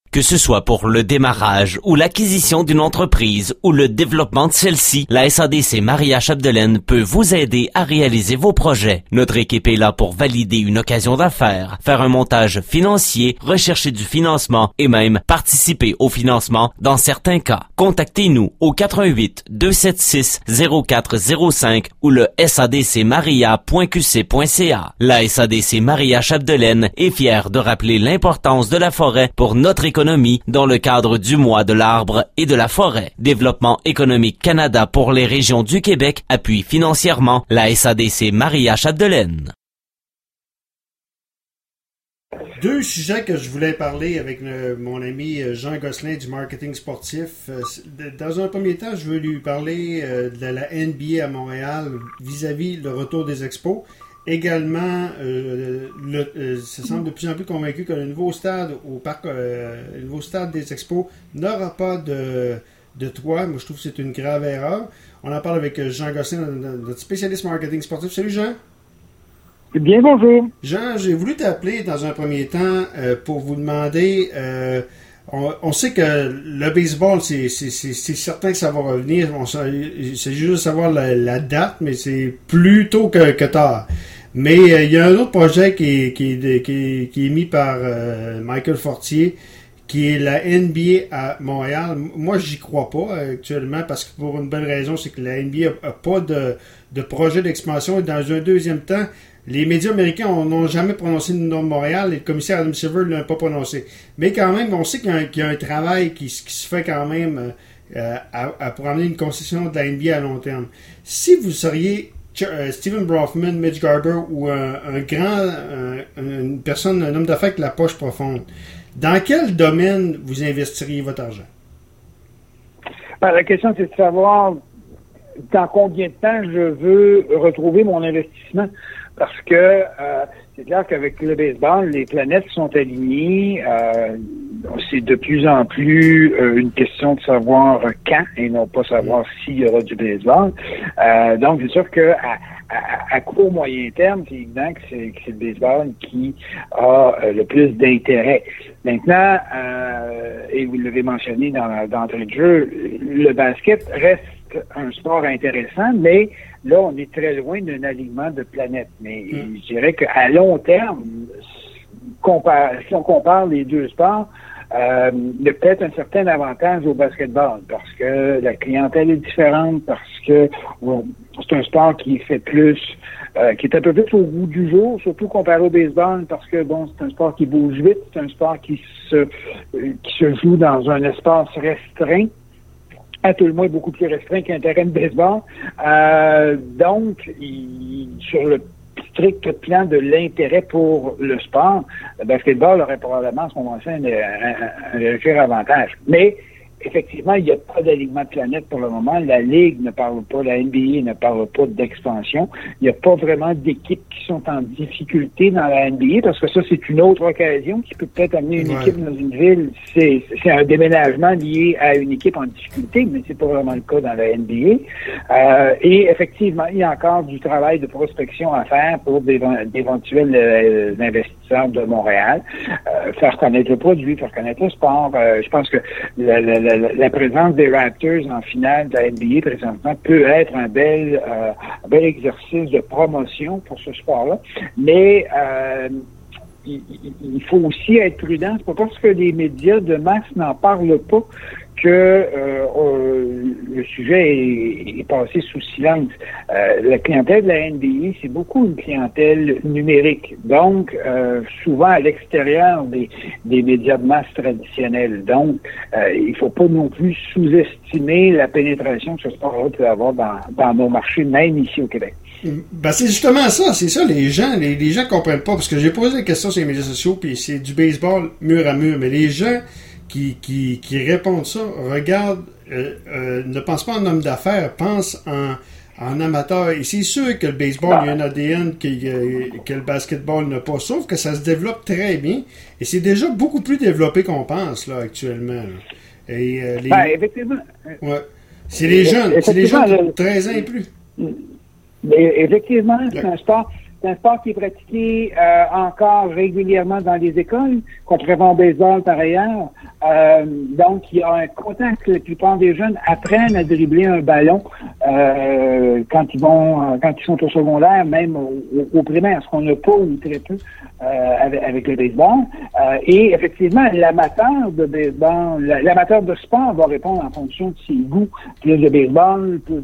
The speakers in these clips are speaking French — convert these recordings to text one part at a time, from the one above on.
Que ce soit pour le démarrage ou l'acquisition d'une entreprise ou le développement de celle-ci, la SADC Maria Chapdelaine peut vous aider à réaliser vos projets. Notre équipe est là pour valider une occasion d'affaires, faire un montage financier, rechercher du financement et même participer au financement dans certains cas. Contactez-nous au 88 276 0405 ou le sadcmaria.qc.ca. La SADC Maria Chapdelaine est fière de rappeler l'importance de la forêt pour notre économie dans le cadre du mois de l'arbre et de la forêt. Développement économique Canada pour les régions du Québec appuie financièrement la SADC Maria Chapdelaine. Deux sujets que je voulais parler avec mon ami Jean Gosselin du marketing sportif. Dans un premier temps, je veux lui parler de la NBA à Montréal vis-à-vis le retour des expos. Également, ça semble de plus en plus convaincu que le nouveau stade au parc, le nouveau stade des Expos n'aura pas de toit. Moi, je trouve que c'est une grave erreur. On en parle avec Jean Gosselin, notre spécialiste marketing sportif. Salut Jean. Bien, bonjour. Jean, j'ai voulu t'appeler dans un premier temps pour vous demander. On sait que le baseball, c'est certain que ça va revenir. Il s'agit juste de savoir la date, mais c'est plus tôt que tard. Mais il y a un autre projet qui est mis par Michael Fortier, qui est la NBA à Montréal. Moi, j'y crois pas actuellement, parce que pour une bonne raison, c'est que la NBA a pas de projet d'expansion. Et dans un deuxième temps, les médias américains n'ont jamais prononcé le nom de Montréal et le commissaire Adam Silver ne l'a pas prononcé. Mais quand même, on sait qu'il y a un travail qui se fait quand même pour amener une concession de la NBA à long terme. Si vous seriez Stephen Brofman, Mitch Garber ou une personne, un homme d'affaires avec la poche profonde, dans quel domaine vous investiriez votre argent? La question, c'est de savoir dans combien de temps je veux retrouver mon investissement. Parce que c'est clair qu'avec le baseball, les planètes sont alignées. C'est de plus en plus une question de savoir quand et non pas savoir s'il y aura du baseball. Donc, c'est sûr que à court moyen terme, c'est évident que c'est le baseball qui a le plus d'intérêt. Maintenant, et vous l'avez mentionné d'entrée de jeu, le basket reste un sport intéressant, mais là, on est très loin d'un alignement de planètes. Mais je dirais qu'à long terme, si on compare les deux sports, il y a peut-être un certain avantage au basketball parce que la clientèle est différente, parce que c'est un sport qui fait plus, qui est un peu plus au goût du jour, surtout comparé au baseball, parce que c'est un sport qui bouge vite, c'est un sport qui se joue dans un espace restreint. À tout le moins beaucoup plus restreint qu'un terrain de baseball. Donc, sur le strict plan de l'intérêt pour le sport, le basketball aurait probablement à ce moment-là un léger avantage. Mais effectivement, il n'y a pas d'alignement de planète pour le moment. La Ligue ne parle pas, la NBA ne parle pas d'expansion. Il n'y a pas vraiment d'équipes qui sont en difficulté dans la NBA, parce que ça, c'est une autre occasion qui peut peut-être amener une équipe dans une ville. C'est un déménagement lié à une équipe en difficulté, mais c'est pas vraiment le cas dans la NBA. Et effectivement, il y a encore du travail de prospection à faire pour d'éventuels investisseurs de Montréal. Faire connaître le produit, faire connaître le sport. Je pense que la présence des Raptors en finale de la NBA présentement peut être un bel exercice de promotion pour ce sport-là. Mais il faut aussi être prudent. C'est pas parce que les médias de masse n'en parlent pas que le sujet est passé sous silence. La clientèle de la NBA, c'est beaucoup une clientèle numérique, donc souvent à l'extérieur des médias de masse traditionnels. Donc, il faut pas non plus sous-estimer la pénétration que ce sport-là peut avoir dans nos marchés, même ici au Québec. Ben c'est justement ça, les gens comprennent pas, parce que j'ai posé des questions sur les médias sociaux, puis c'est du baseball mur à mur, mais les gens qui répondent ça, regardent, ne pensent pas en homme d'affaires, pensent en amateur. Et c'est sûr que le baseball, il y a un ADN que le basketball n'a pas, sauf que ça se développe très bien, et c'est déjà beaucoup plus développé qu'on pense là actuellement. Là. Et effectivement. Ouais. C'est les jeunes de 13 ans et plus. Mais effectivement, c'est un sport C'est un sport qui est pratiqué encore régulièrement dans les écoles, contrairement au baseball par ailleurs. Donc, il y a un contact. La plupart des jeunes apprennent à dribbler un ballon quand ils sont au secondaire, même au primaire, ce qu'on n'a pas ou très peu avec le baseball. Et effectivement, l'amateur de baseball, l'amateur de sport va répondre en fonction de ses goûts. Plus de baseball, plus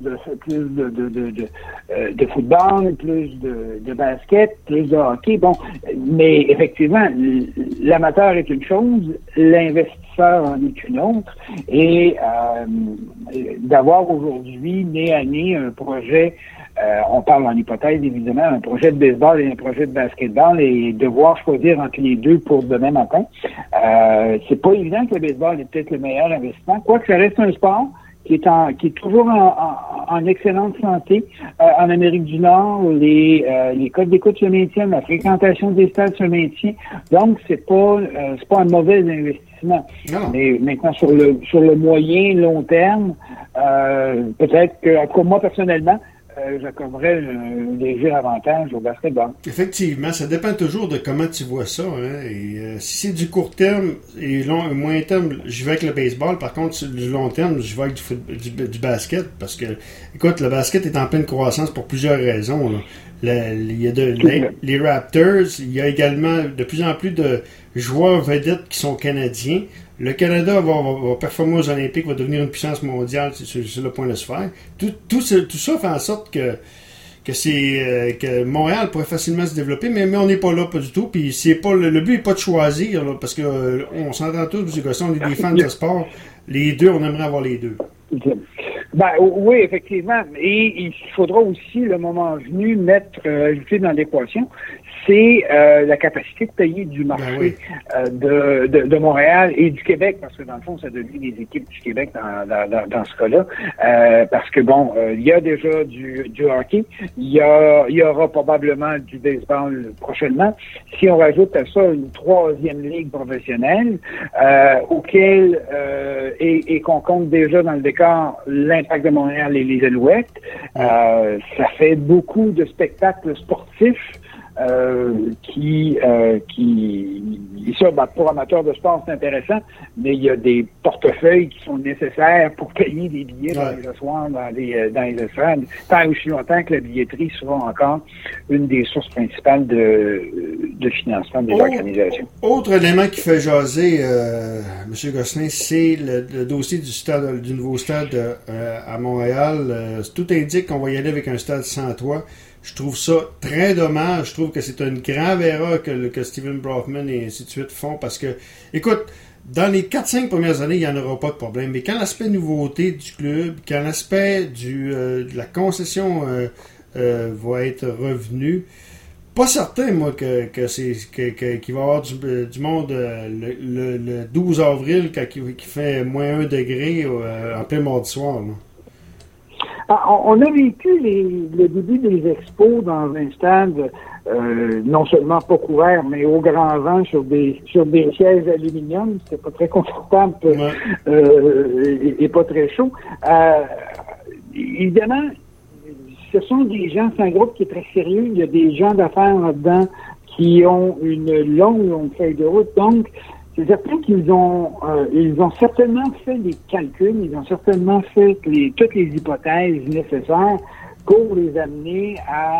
de football, plus de basket, plus de hockey. Bon, mais effectivement, l'amateur est une chose, l'investisseur en est une autre. Et d'avoir aujourd'hui, nez à nez, un projet, on parle en hypothèse évidemment, un projet de baseball et un projet de basketball, et devoir choisir entre les deux pour demain matin, c'est pas évident que le baseball est peut-être le meilleur investissement, quoique ça reste un sport qui est toujours en excellente santé. En Amérique du Nord, les codes d'écoute se maintiennent, la fréquentation des stades se maintient. Donc, c'est pas un mauvais investissement. Non. Mais maintenant, sur le moyen, long terme, peut-être que, en tout cas, moi, personnellement, j'accorderais un léger avantage au basketball. Effectivement, ça dépend toujours de comment tu vois ça. Hein? Et, si c'est du court terme et moyen terme, je vais avec le baseball. Par contre, sur du long terme, je vais avec du basket. Parce que, écoute, le basket est en pleine croissance pour plusieurs raisons. Là. Il y a les Raptors. Il y a également de plus en plus de joueurs vedettes qui sont canadiens. Le Canada va performer aux Olympiques, va devenir une puissance mondiale, c'est sur le point de se faire. Tout ça fait en sorte que Montréal pourrait facilement se développer, mais on n'est pas là, pas du tout. Puis c'est pas le but n'est pas de choisir, là, parce que on s'entend tous, M. Gosselin, on est des fans de sport. Les deux, on aimerait avoir les deux. Ben oui, effectivement. Et il faudra aussi, le moment venu, ajouter dans l'équation, c'est la capacité de payer du marché de Montréal et du Québec, parce que dans le fond, ça devient les équipes du Québec dans ce cas-là. Parce que bon, il y a déjà du hockey, il y aura probablement du baseball prochainement. Si on rajoute à ça une troisième ligue professionnelle, auquel et qu'on compte déjà dans le décor l'Impact de Montréal et les Alouettes, ça fait beaucoup de spectacles sportifs pour amateurs de sport, c'est intéressant, mais il y a des portefeuilles qui sont nécessaires pour payer des billets dans les soirs, dans les estrades, tant aussi longtemps que la billetterie sera encore une des sources principales de financement des organisations. Autre élément qui fait jaser, M. Gosselin, c'est le dossier du nouveau stade à Montréal. Tout indique qu'on va y aller avec un stade sans toit. Je trouve ça très dommage. Je trouve que c'est une grave erreur que Stephen Brofman et ainsi de suite font parce que, écoute, dans les 4-5 premières années, il n'y en aura pas de problème. Mais quand l'aspect nouveauté du club, quand l'aspect de la concession va être revenu, pas certain, moi, qu'il va y avoir du monde le 12 avril quand il fait moins 1 degré en plein mardi soir. Là. On a vécu le début des expos dans un stade non seulement pas couvert, mais au grand vent sur des sièges aluminium. C'était pas très confortable et pas très chaud. Évidemment, ce sont des gens, c'est un groupe qui est très sérieux. Il y a des gens d'affaires là-dedans qui ont une longue feuille de route. Donc, c'est certain qu'ils ont certainement fait des calculs, ils ont certainement fait toutes les hypothèses nécessaires pour les amener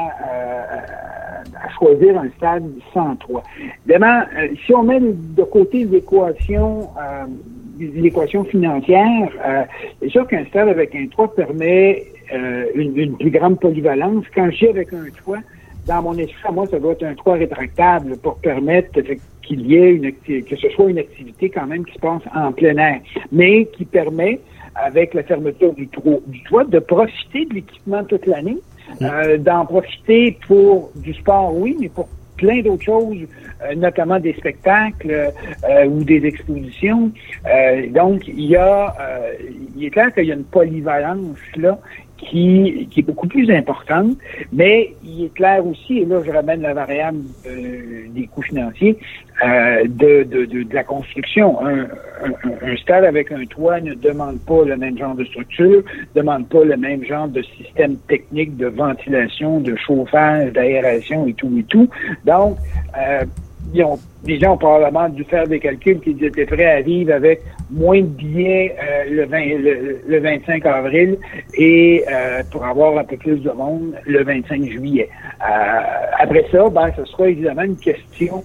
à choisir un stade sans toit. Évidemment, si on met de côté l'équation financière, c'est sûr qu'un stade avec un toit permet une plus grande polyvalence. Quand je dis avec un toit, dans mon esprit, moi, ça doit être un toit rétractable pour permettre qu'il y ait que ce soit une activité quand même qui se passe en plein air, mais qui permet, avec la fermeture du toit, de profiter de l'équipement toute l'année, d'en profiter pour du sport, oui, mais pour plein d'autres choses, notamment des spectacles ou des expositions. Donc, il est clair qu'il y a une polyvalence là qui est beaucoup plus importante, mais il est clair aussi, et là je ramène la variable des coûts financiers, de la construction. Un stade avec un toit ne demande pas le même genre de structure, ne demande pas le même genre de système technique de ventilation, de chauffage, d'aération et tout. Donc, les gens ont probablement dû faire des calculs qu'ils étaient prêts à vivre avec moins de billets le 25 avril et pour avoir un peu plus de monde le 25 juillet. Après ça, ce sera évidemment une question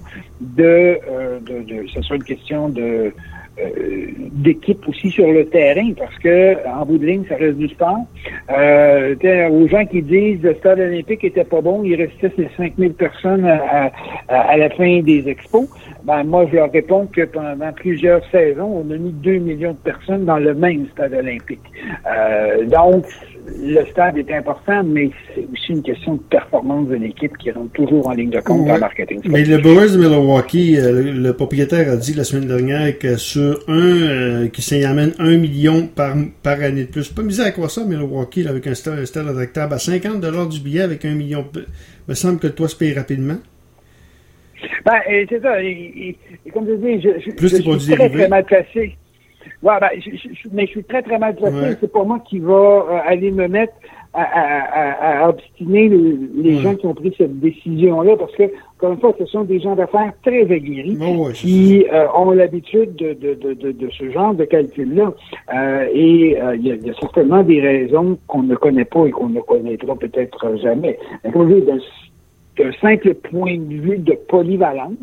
d'équipe aussi sur le terrain, parce que en bout de ligne, ça reste du sport. Aux gens qui disent le stade olympique était pas bon, il restait ces 5000 personnes à la fin des expos. Moi, je leur réponds que pendant plusieurs saisons, on a mis 2 millions de personnes dans le même stade olympique. Donc, le stade est important, mais c'est aussi une question de performance de l'équipe qui rentre toujours en ligne de compte en marketing. Mais le Brewers de Milwaukee, le propriétaire a dit la semaine dernière que sur qui s'y amène 1 million par année de plus. Pas misé à quoi ça, Milwaukee, là, avec un stade rétractable à $50 du billet avec 1 million. Il me semble que toi, se paye rapidement. C'est ça. Et comme je dis, je suis très mal placé. Mais je suis très, très mal placé. Ouais. C'est pas moi qui va aller me mettre à obstiner les gens qui ont pris cette décision-là, parce que, encore une fois, ce sont des gens d'affaires très aguerris qui ont l'habitude de ce genre de calcul-là. Il y a certainement des raisons qu'on ne connaît pas et qu'on ne connaîtra peut-être jamais. Mais comme je dis, d'un simple point de vue de polyvalence,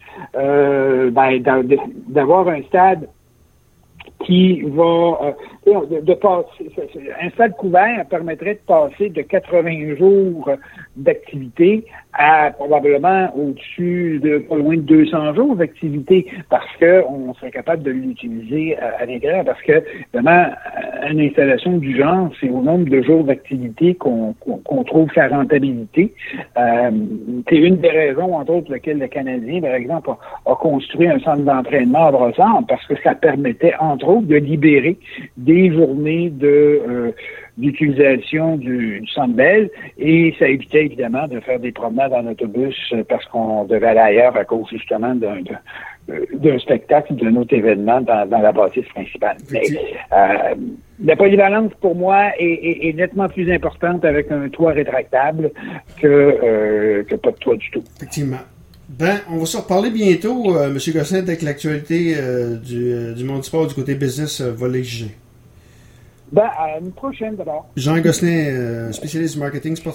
d'avoir un stade qui va de passer, un stade couvert permettrait de passer de 80 jours d'activité à probablement au-dessus de pas loin de 200 jours d'activité, parce que on serait capable de l'utiliser à l'intérieur, parce que évidemment une installation du genre, c'est au nombre de jours d'activité qu'on trouve sa rentabilité. C'est une des raisons, entre autres, pour lesquelles le Canadien, par exemple, a construit un centre d'entraînement à Brossard, parce que ça permettait, entre autres, de libérer des journées d'utilisation du Centre Bell, et ça évitait évidemment de faire des promenades en autobus parce qu'on devait aller ailleurs à cause justement d'un spectacle, d'un autre événement dans la bâtisse principale. Mais la polyvalence pour moi est nettement plus importante avec un toit rétractable que pas de toit du tout. Effectivement. On va se reparler bientôt, M. Gosselin, avec l'actualité du monde du sport du côté business volet G. À une prochaine d'abord. Jean Gosselin, spécialiste du marketing sportif.